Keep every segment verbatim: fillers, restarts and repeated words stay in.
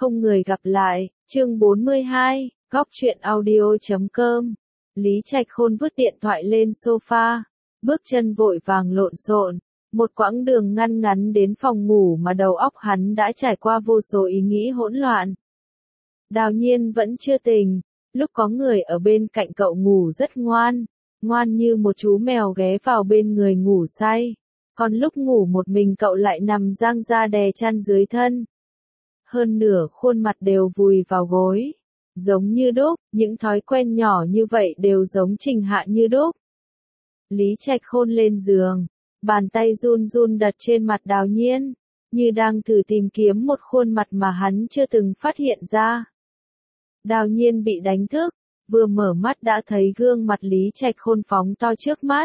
Không người gặp lại, chương bốn mươi hai, góc truyện audio chấm com. Lý Trạch Khôn vứt điện thoại lên sofa, bước chân vội vàng lộn xộn, một quãng đường ngăn ngắn đến phòng ngủ mà đầu óc hắn đã trải qua vô số ý nghĩ hỗn loạn. Đào Nhiên vẫn chưa tỉnh, lúc có người ở bên cạnh cậu ngủ rất ngoan, ngoan như một chú mèo ghé vào bên người ngủ say, còn lúc ngủ một mình cậu lại nằm giang ra đè chăn dưới thân. Hơn nửa khuôn mặt đều vùi vào gối, giống như đúc, những thói quen nhỏ như vậy đều giống Trình Hạ như đúc. Lý Trạch Khôn lên giường, bàn tay run run đặt trên mặt Đào Nhiên, như đang thử tìm kiếm một khuôn mặt mà hắn chưa từng phát hiện ra. Đào Nhiên bị đánh thức, vừa mở mắt đã thấy gương mặt Lý Trạch Khôn phóng to trước mắt.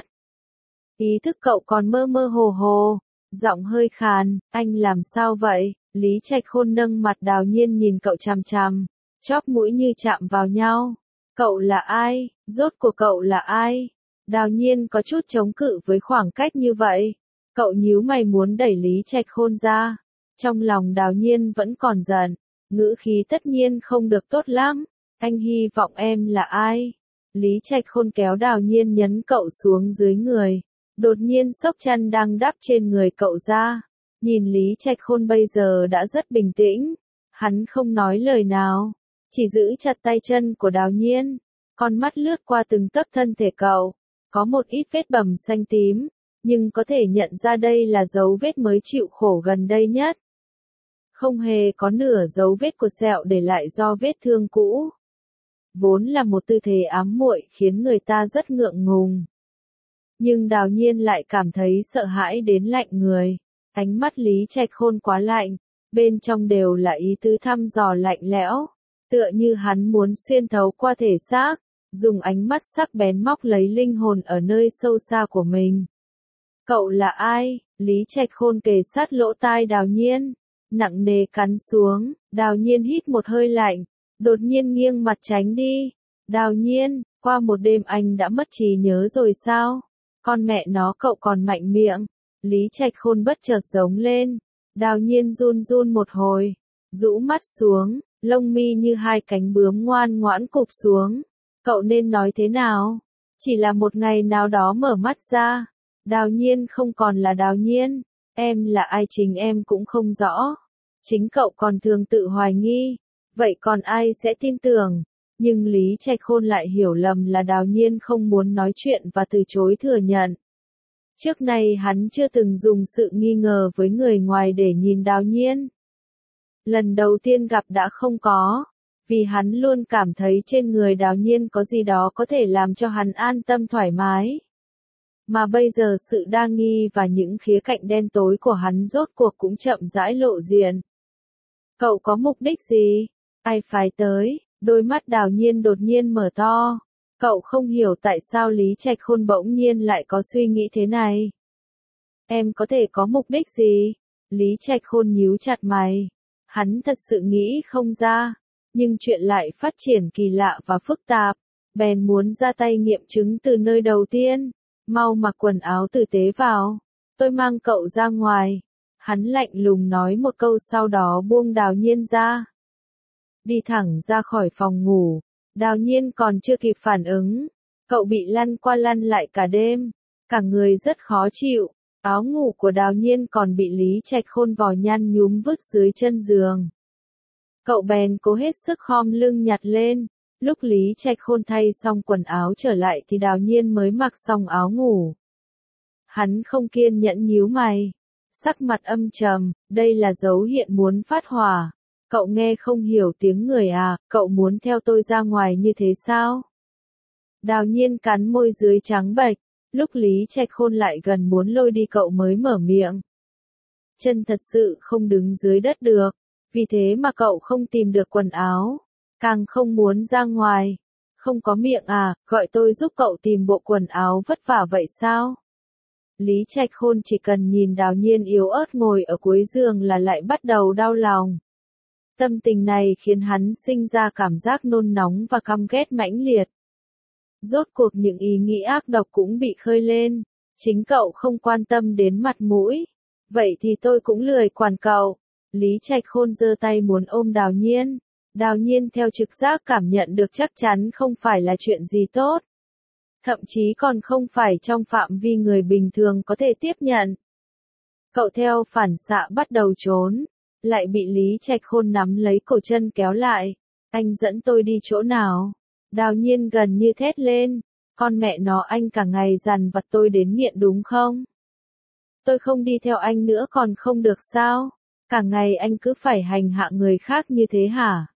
Ý thức cậu còn mơ mơ hồ hồ, giọng hơi khàn, anh làm sao vậy? Lý Trạch Khôn nâng mặt Đào Nhiên nhìn cậu chằm chằm, chóp mũi như chạm vào nhau. Cậu là ai? Rốt cuộc cậu là ai? Đào Nhiên có chút chống cự với khoảng cách như vậy. Cậu nhíu mày muốn đẩy Lý Trạch Khôn ra. Trong lòng Đào Nhiên vẫn còn giận, ngữ khí tất nhiên không được tốt lắm. Anh hy vọng em là ai? Lý Trạch Khôn kéo Đào Nhiên nhấn cậu xuống dưới người. Đột nhiên xốc chăn đang đắp trên người cậu ra. Nhìn Lý Trạch Khôn bây giờ đã rất bình tĩnh, hắn không nói lời nào, chỉ giữ chặt tay chân của Đào Nhiên, con mắt lướt qua từng tấc thân thể cậu, có một ít vết bầm xanh tím, nhưng có thể nhận ra đây là dấu vết mới chịu khổ gần đây nhất. Không hề có nửa dấu vết của sẹo để lại do vết thương cũ. Vốn là một tư thế ám muội khiến người ta rất ngượng ngùng. Nhưng Đào Nhiên lại cảm thấy sợ hãi đến lạnh người. Ánh mắt Lý Trạch Khôn quá lạnh, bên trong đều là ý tứ thăm dò lạnh lẽo, tựa như hắn muốn xuyên thấu qua thể xác, dùng ánh mắt sắc bén móc lấy linh hồn ở nơi sâu xa của mình. Cậu là ai? Lý Trạch Khôn kề sát lỗ tai Đào Nhiên, nặng nề cắn xuống. Đào Nhiên hít một hơi lạnh, đột nhiên nghiêng mặt tránh đi. Đào Nhiên, qua một đêm anh đã mất trí nhớ rồi sao? Con mẹ nó cậu còn mạnh miệng. Lý Trạch Khôn bất chợt giống lên, Đào Nhiên run run một hồi, rũ mắt xuống, lông mi như hai cánh bướm ngoan ngoãn cụp xuống. Cậu nên nói thế nào? Chỉ là một ngày nào đó mở mắt ra, Đào Nhiên không còn là Đào Nhiên, em là ai chính em cũng không rõ. Chính cậu còn thường tự hoài nghi, vậy còn ai sẽ tin tưởng? Nhưng Lý Trạch Khôn lại hiểu lầm là Đào Nhiên không muốn nói chuyện và từ chối thừa nhận. Trước nay hắn chưa từng dùng sự nghi ngờ với người ngoài để nhìn Đào Nhiên. Lần đầu tiên gặp đã không có, vì hắn luôn cảm thấy trên người Đào Nhiên có gì đó có thể làm cho hắn an tâm thoải mái. Mà bây giờ sự đa nghi và những khía cạnh đen tối của hắn rốt cuộc cũng chậm rãi lộ diện. Cậu có mục đích gì? Ai phái tới? Đôi mắt Đào Nhiên đột nhiên mở to. Cậu không hiểu tại sao Lý Trạch Khôn bỗng nhiên lại có suy nghĩ thế này. Em có thể có mục đích gì? Lý Trạch Khôn nhíu chặt mày. Hắn thật sự nghĩ không ra, nhưng chuyện lại phát triển kỳ lạ và phức tạp, bèn muốn ra tay nghiệm chứng từ nơi đầu tiên. Mau mặc quần áo tử tế vào, tôi mang cậu ra ngoài. Hắn lạnh lùng nói một câu sau đó buông Đào Nhiên ra. Đi thẳng ra khỏi phòng ngủ. Đào Nhiên còn chưa kịp phản ứng, cậu bị lăn qua lăn lại cả đêm, cả người rất khó chịu, áo ngủ của Đào Nhiên còn bị Lý Trạch Khôn vò nhăn nhúm vứt dưới chân giường. Cậu bèn cố hết sức khom lưng nhặt lên, lúc Lý Trạch Khôn thay xong quần áo trở lại thì Đào Nhiên mới mặc xong áo ngủ. Hắn không kiên nhẫn nhíu mày, sắc mặt âm trầm, đây là dấu hiện muốn phát hỏa. Cậu nghe không hiểu tiếng người à, cậu muốn theo tôi ra ngoài như thế sao? Đào Nhiên cắn môi dưới trắng bệch, lúc Lý Trạch Khôn lại gần muốn lôi đi cậu mới mở miệng. Chân thật sự không đứng dưới đất được, vì thế mà cậu không tìm được quần áo, càng không muốn ra ngoài. Không có miệng à, gọi tôi giúp cậu tìm bộ quần áo vất vả vậy sao? Lý Trạch Khôn chỉ cần nhìn Đào Nhiên yếu ớt ngồi ở cuối giường là lại bắt đầu đau lòng. Tâm tình này khiến hắn sinh ra cảm giác nôn nóng và căm ghét mãnh liệt. Rốt cuộc những ý nghĩ ác độc cũng bị khơi lên, chính cậu không quan tâm đến mặt mũi. Vậy thì tôi cũng lười quản cậu. Lý Trạch Khôn giơ tay muốn ôm Đào Nhiên. Đào Nhiên theo trực giác cảm nhận được chắc chắn không phải là chuyện gì tốt. Thậm chí còn không phải trong phạm vi người bình thường có thể tiếp nhận. Cậu theo phản xạ bắt đầu trốn, lại bị Lý Trạch Khôn nắm lấy cổ chân kéo lại. Anh dẫn tôi đi chỗ nào? Đào Nhiên gần như thét lên. Con mẹ nó, anh cả ngày dằn vặt tôi đến nghiện đúng không? Tôi không đi theo anh nữa còn không được sao? Cả ngày anh cứ phải hành hạ người khác như thế hả?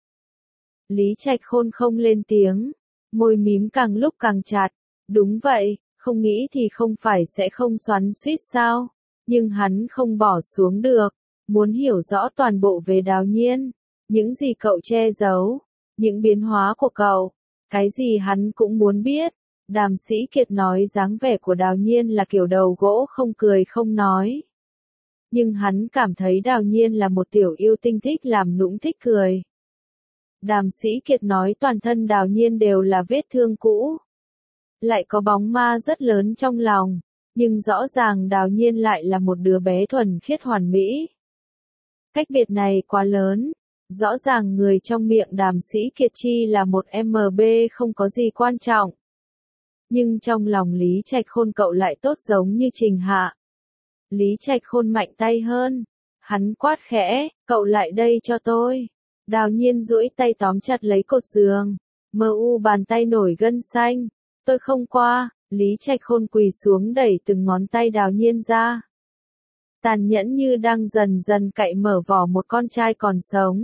Lý Trạch Khôn không lên tiếng, môi mím càng lúc càng chặt. Đúng vậy, không nghĩ thì không phải sẽ không xoắn xuýt sao? Nhưng hắn không bỏ xuống được, muốn hiểu rõ toàn bộ về Đào Nhiên. Những gì cậu che giấu, những biến hóa của cậu, cái gì hắn cũng muốn biết. Đàm Sĩ Kiệt nói dáng vẻ của Đào Nhiên là kiểu đầu gỗ không cười không nói. Nhưng hắn cảm thấy Đào Nhiên là một tiểu yêu tinh thích làm nũng thích cười. Đàm Sĩ Kiệt nói toàn thân Đào Nhiên đều là vết thương cũ. Lại có bóng ma rất lớn trong lòng, nhưng rõ ràng Đào Nhiên lại là một đứa bé thuần khiết hoàn mỹ. Cách biệt này quá lớn, rõ ràng người trong miệng Đàm Sĩ Kiệt chi là một em bê không có gì quan trọng. Nhưng trong lòng Lý Trạch Khôn cậu lại tốt giống như Trình Hạ. Lý Trạch Khôn mạnh tay hơn, hắn quát khẽ, cậu lại đây cho tôi. Đào Nhiên duỗi tay tóm chặt lấy cột giường, mờ u bàn tay nổi gân xanh. Tôi không qua. Lý Trạch Khôn quỳ xuống đẩy từng ngón tay Đào Nhiên ra. Tàn nhẫn như đang dần dần cạy mở vỏ một con trai còn sống.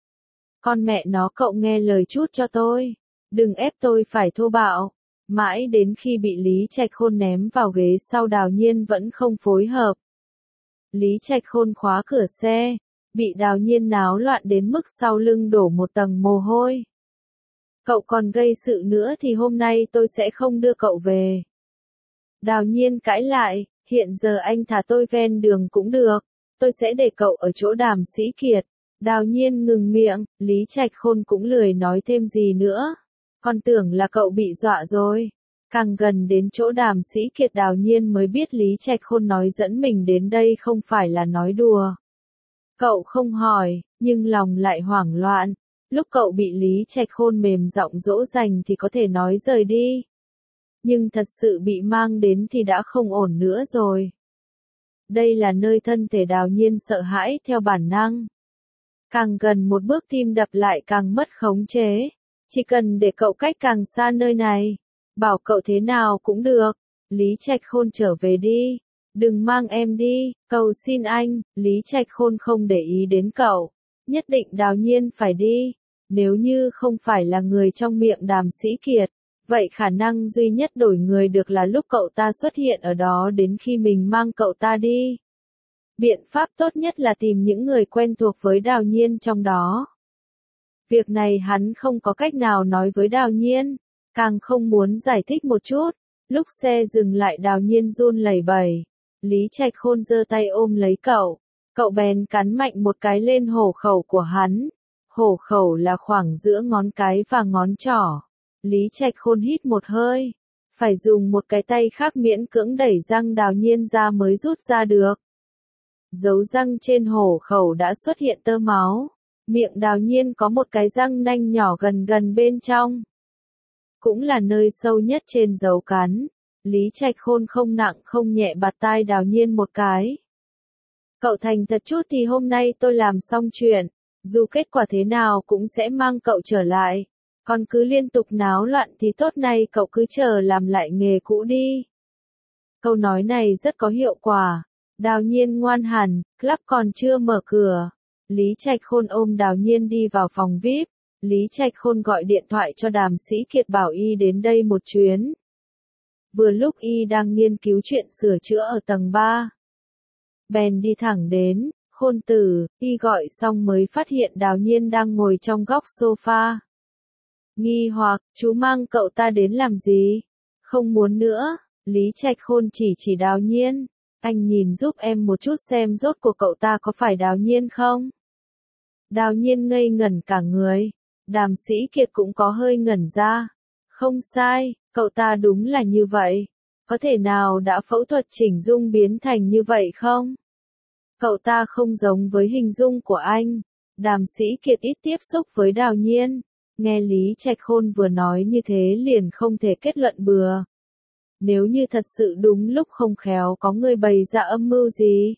Con mẹ nó, cậu nghe lời chút cho tôi. Đừng ép tôi phải thô bạo. Mãi đến khi bị Lý Trạch Khôn ném vào ghế sau, Đào Nhiên vẫn không phối hợp. Lý Trạch Khôn khóa cửa xe, bị Đào Nhiên náo loạn đến mức sau lưng đổ một tầng mồ hôi. Cậu còn gây sự nữa thì hôm nay tôi sẽ không đưa cậu về. Đào Nhiên cãi lại, hiện giờ anh thả tôi ven đường cũng được, tôi sẽ để cậu ở chỗ Đàm Sĩ Kiệt. Đào Nhiên ngừng miệng, Lý Trạch Khôn cũng lười nói thêm gì nữa. Con tưởng là cậu bị dọa rồi. Càng gần đến chỗ Đàm Sĩ Kiệt, Đào Nhiên mới biết Lý Trạch Khôn nói dẫn mình đến đây không phải là nói đùa. Cậu không hỏi, nhưng lòng lại hoảng loạn. Lúc cậu bị Lý Trạch Khôn mềm giọng dỗ dành thì có thể nói rời đi. Nhưng thật sự bị mang đến thì đã không ổn nữa rồi. Đây là nơi thân thể Đào Nhiên sợ hãi theo bản năng. Càng gần một bước tim đập lại càng mất khống chế. Chỉ cần để cậu cách càng xa nơi này. Bảo cậu thế nào cũng được. Lý Trạch Khôn trở về đi. Đừng mang em đi, cầu xin anh. Lý Trạch Khôn không để ý đến cậu. Nhất định Đào Nhiên phải đi. Nếu như không phải là người trong miệng Đàm Sĩ Kiệt, vậy khả năng duy nhất đổi người được là lúc cậu ta xuất hiện ở đó đến khi mình mang cậu ta đi. Biện pháp tốt nhất là tìm những người quen thuộc với Đào Nhiên trong đó. Việc này hắn không có cách nào nói với Đào Nhiên, càng không muốn giải thích một chút. Lúc xe dừng lại, Đào Nhiên run lẩy bẩy. Lý Trạch Khôn giơ tay ôm lấy cậu. Cậu bèn cắn mạnh một cái lên hổ khẩu của hắn. Hổ khẩu là khoảng giữa ngón cái và ngón trỏ. Lý Trạch Khôn hít một hơi. Phải dùng một cái tay khác miễn cưỡng đẩy răng Đào Nhiên ra mới rút ra được. Dấu răng trên hổ khẩu đã xuất hiện tơ máu. Miệng Đào Nhiên có một cái răng nanh nhỏ gần gần bên trong. Cũng là nơi sâu nhất trên dấu cắn. Lý Trạch Khôn không nặng không nhẹ bạt tai Đào Nhiên một cái. Cậu thành thật chút thì hôm nay tôi làm xong chuyện. Dù kết quả thế nào cũng sẽ mang cậu trở lại. Còn cứ liên tục náo loạn thì tốt, nay cậu cứ chờ làm lại nghề cũ đi. Câu nói này rất có hiệu quả. Đào Nhiên ngoan hẳn, club còn chưa mở cửa. Lý Trạch Khôn ôm Đào Nhiên đi vào phòng vi ai pi. Lý Trạch Khôn gọi điện thoại cho Đàm Sĩ Kiệt bảo y đến đây một chuyến. Vừa lúc y đang nghiên cứu chuyện sửa chữa ở tầng ba. Bèn đi thẳng đến. Khôn tử, y gọi xong mới phát hiện Đào Nhiên đang ngồi trong góc sofa. Nghi hoặc, chú mang cậu ta đến làm gì? Không muốn nữa. Lý Trạch Khôn chỉ chỉ Đào Nhiên. Anh nhìn giúp em một chút xem rốt của cậu ta có phải Đào Nhiên không? Đào Nhiên ngây ngẩn cả người. Đàm Sĩ Kiệt cũng có hơi ngẩn ra. Không sai, cậu ta đúng là như vậy. Có thể nào đã phẫu thuật chỉnh dung biến thành như vậy không? Cậu ta không giống với hình dung của anh. Đàm Sĩ Kiệt ít tiếp xúc với Đào Nhiên. Nghe Lý Trạch Khôn vừa nói như thế liền không thể kết luận bừa. Nếu như thật sự đúng lúc không khéo có người bày ra âm mưu gì.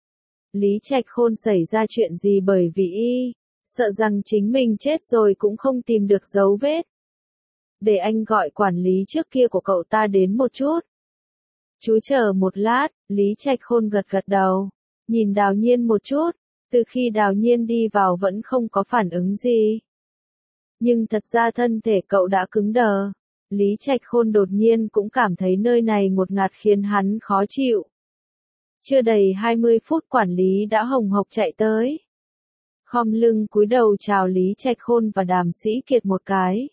Lý Trạch Khôn xảy ra chuyện gì bởi vì y sợ rằng chính mình chết rồi cũng không tìm được dấu vết. Để anh gọi quản lý trước kia của cậu ta đến một chút. Chú chờ một lát, Lý Trạch Khôn gật gật đầu, nhìn Đào Nhiên một chút, từ khi Đào Nhiên đi vào vẫn không có phản ứng gì. Nhưng thật ra thân thể cậu đã cứng đờ. Lý Trạch Khôn đột nhiên cũng cảm thấy nơi này ngột ngạt khiến hắn khó chịu. Chưa đầy hai mươi phút quản lý đã hồng hộc chạy tới. Khom lưng cúi đầu chào Lý Trạch Khôn và Đàm Sĩ Kiệt một cái.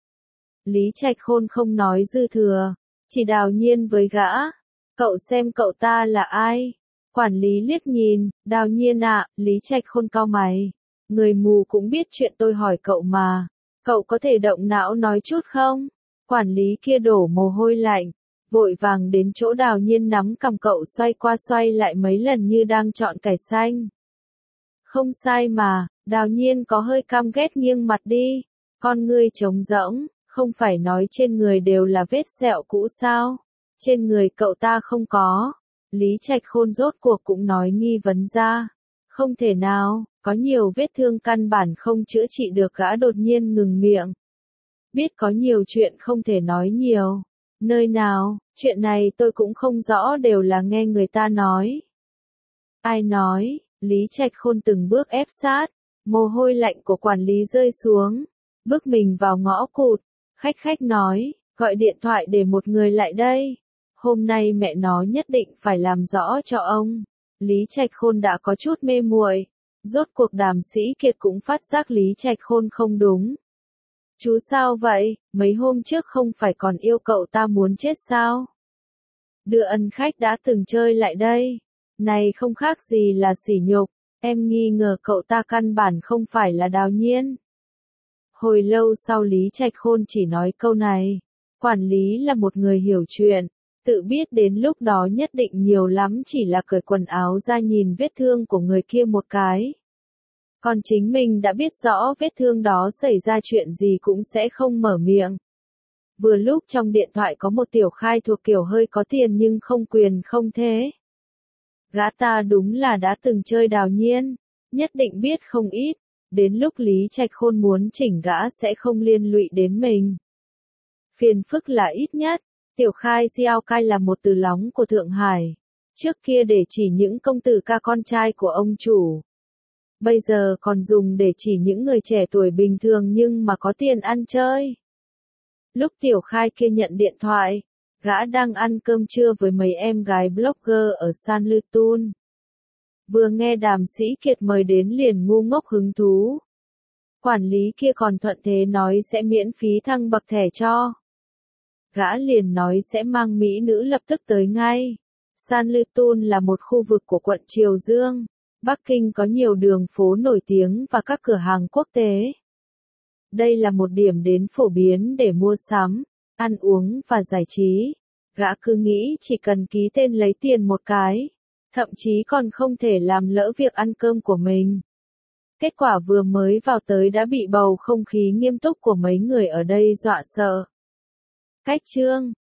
Lý Trạch Khôn không nói dư thừa, chỉ Đào Nhiên với gã. Cậu xem cậu ta là ai? Quản lý liếc nhìn, Đào Nhiên ạ, Lý Trạch Khôn cau mày. Người mù cũng biết chuyện tôi hỏi cậu mà. Cậu có thể động não nói chút không? Quản lý kia đổ mồ hôi lạnh, vội vàng đến chỗ Đào Nhiên nắm cầm cậu xoay qua xoay lại mấy lần như đang chọn cải xanh. Không sai mà, Đào Nhiên có hơi căm ghét nghiêng mặt đi. Con ngươi trống rỗng, không phải nói trên người đều là vết sẹo cũ sao? Trên người cậu ta không có. Lý Trạch Khôn rốt cuộc cũng nói nghi vấn ra. Không thể nào, có nhiều vết thương căn bản không chữa trị được, gã đột nhiên ngừng miệng. Biết có nhiều chuyện không thể nói nhiều. Nơi nào, chuyện này tôi cũng không rõ, đều là nghe người ta nói. Ai nói? Lý Trạch Khôn từng bước ép sát, mồ hôi lạnh của quản lý rơi xuống, bước mình vào ngõ cụt, khách khách nói, gọi điện thoại để một người lại đây. Hôm nay mẹ nó nhất định phải làm rõ cho ông. Lý Trạch Khôn đã có chút mê muội, rốt cuộc Đàm Sĩ Kiệt cũng phát giác Lý Trạch Khôn không đúng. Chú sao vậy, mấy hôm trước không phải còn yêu cậu ta muốn chết sao? Đưa ân khách đã từng chơi lại đây. Này không khác gì là sỉ nhục, em nghi ngờ cậu ta căn bản không phải là Đào Nhiên. Hồi lâu sau Lý Trạch Khôn chỉ nói câu này. Quản lý là một người hiểu chuyện, tự biết đến lúc đó nhất định nhiều lắm chỉ là cởi quần áo ra nhìn vết thương của người kia một cái. Còn chính mình đã biết rõ vết thương đó xảy ra chuyện gì cũng sẽ không mở miệng. Vừa lúc trong điện thoại có một tiểu khai thuộc kiểu hơi có tiền nhưng không quyền không thế. Gã ta đúng là đã từng chơi Đào Nhiên, nhất định biết không ít, đến lúc Lý Trạch Khôn muốn chỉnh gã sẽ không liên lụy đến mình. Phiền phức là ít nhất, tiểu khai Xiao Cai là một từ lóng của Thượng Hải, trước kia để chỉ những công tử ca con trai của ông chủ. Bây giờ còn dùng để chỉ những người trẻ tuổi bình thường nhưng mà có tiền ăn chơi. Lúc tiểu khai kia nhận điện thoại, gã đang ăn cơm trưa với mấy em gái blogger ở San Lư Tun. Vừa nghe Đàm Sĩ Kiệt mời đến liền ngu ngốc hứng thú. Quản lý kia còn thuận thế nói sẽ miễn phí thăng bậc thẻ cho. Gã liền nói sẽ mang mỹ nữ lập tức tới ngay. San Lư Tun là một khu vực của quận Triều Dương. Bắc Kinh có nhiều đường phố nổi tiếng và các cửa hàng quốc tế. Đây là một điểm đến phổ biến để mua sắm, ăn uống và giải trí. Gã cứ nghĩ chỉ cần ký tên lấy tiền một cái, thậm chí còn không thể làm lỡ việc ăn cơm của mình. Kết quả vừa mới vào tới đã bị bầu không khí nghiêm túc của mấy người ở đây dọa sợ. Cách chương